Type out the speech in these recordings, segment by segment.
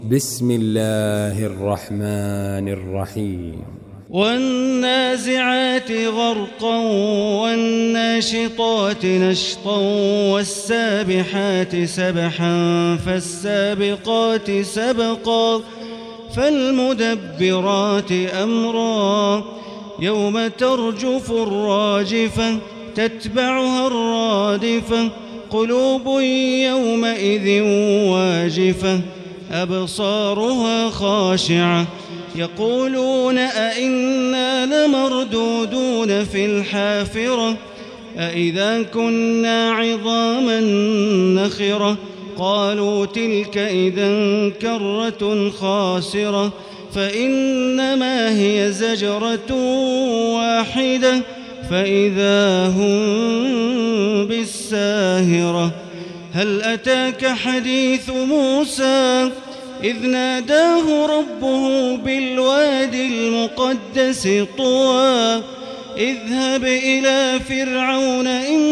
بسم الله الرحمن الرحيم والنازعات غرقا والناشطات نشطا والسابحات سبحا فالسابقات سبقا فالمدبرات أمرا يوم ترجف الراجفة تتبعها الرادفة قلوب يومئذ واجفة أبصارها خاشعة يقولون أئنا لمردودون في الحافرة أئذا كنا عظاما نخرة قالوا تلك إذا كرة خاسرة فإنما هي زجرة واحدة فإذا هم بالساهرة هل أتاك حديث موسى إذ ناداه ربه بالوادي المقدس طوى اذهب إلى فرعون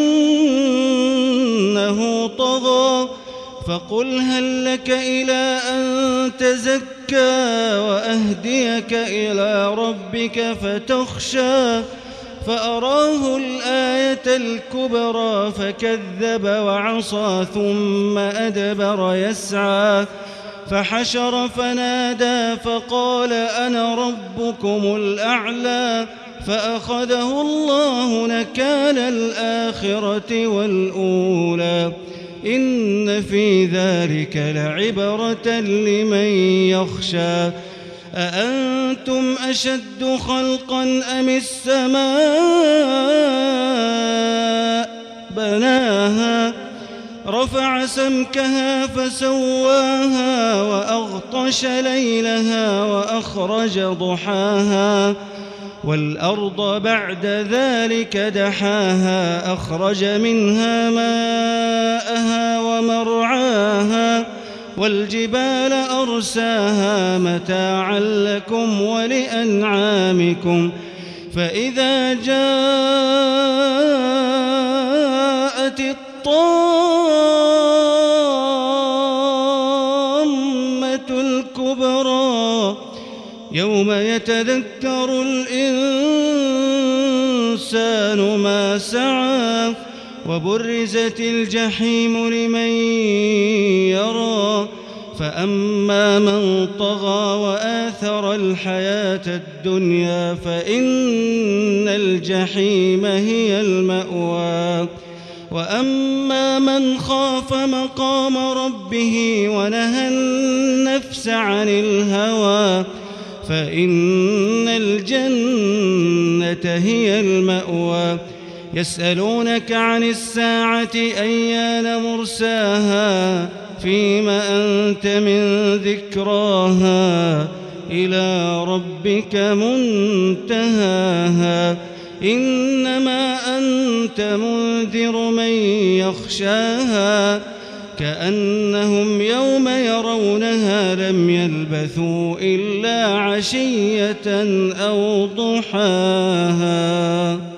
إنه طغى فقل هل لك إلى أن تزكى وأهديك إلى ربك فتخشى فأراه الآية الكبرى فكذب وعصى ثم أدبر يسعى فحشر فنادى فقال أنا ربكم الأعلى فأخذه الله نكال الآخرة والأولى إن في ذلك لعبرة لمن يخشى أأنتم أشد خلقا أم السماء بناها رفع سمكها فسواها وأغطش ليلها وأخرج ضحاها والأرض بعد ذلك دحاها أخرج منها ماءها ومرعاها والجبال أرساها متاعا لكم ولأنعامكم فإذا جاءت الطامة الكبرى يوم يتذكر الإنسان ما سعى وبرزت الجحيم لمن يرى فأما من طغى وآثر الحياة الدنيا فإن الجحيم هي المأوى وأما من خاف مقام ربه ونهى النفس عن الهوى فإن الجنة هي المأوى يسألونك عن الساعة أيان مرساها فيما أنت من ذكراها إلى ربك منتهاها إنما أنت منذر من يخشاها كأنهم يوم يرونها لم يلبثوا إلا عشية أو ضحاها.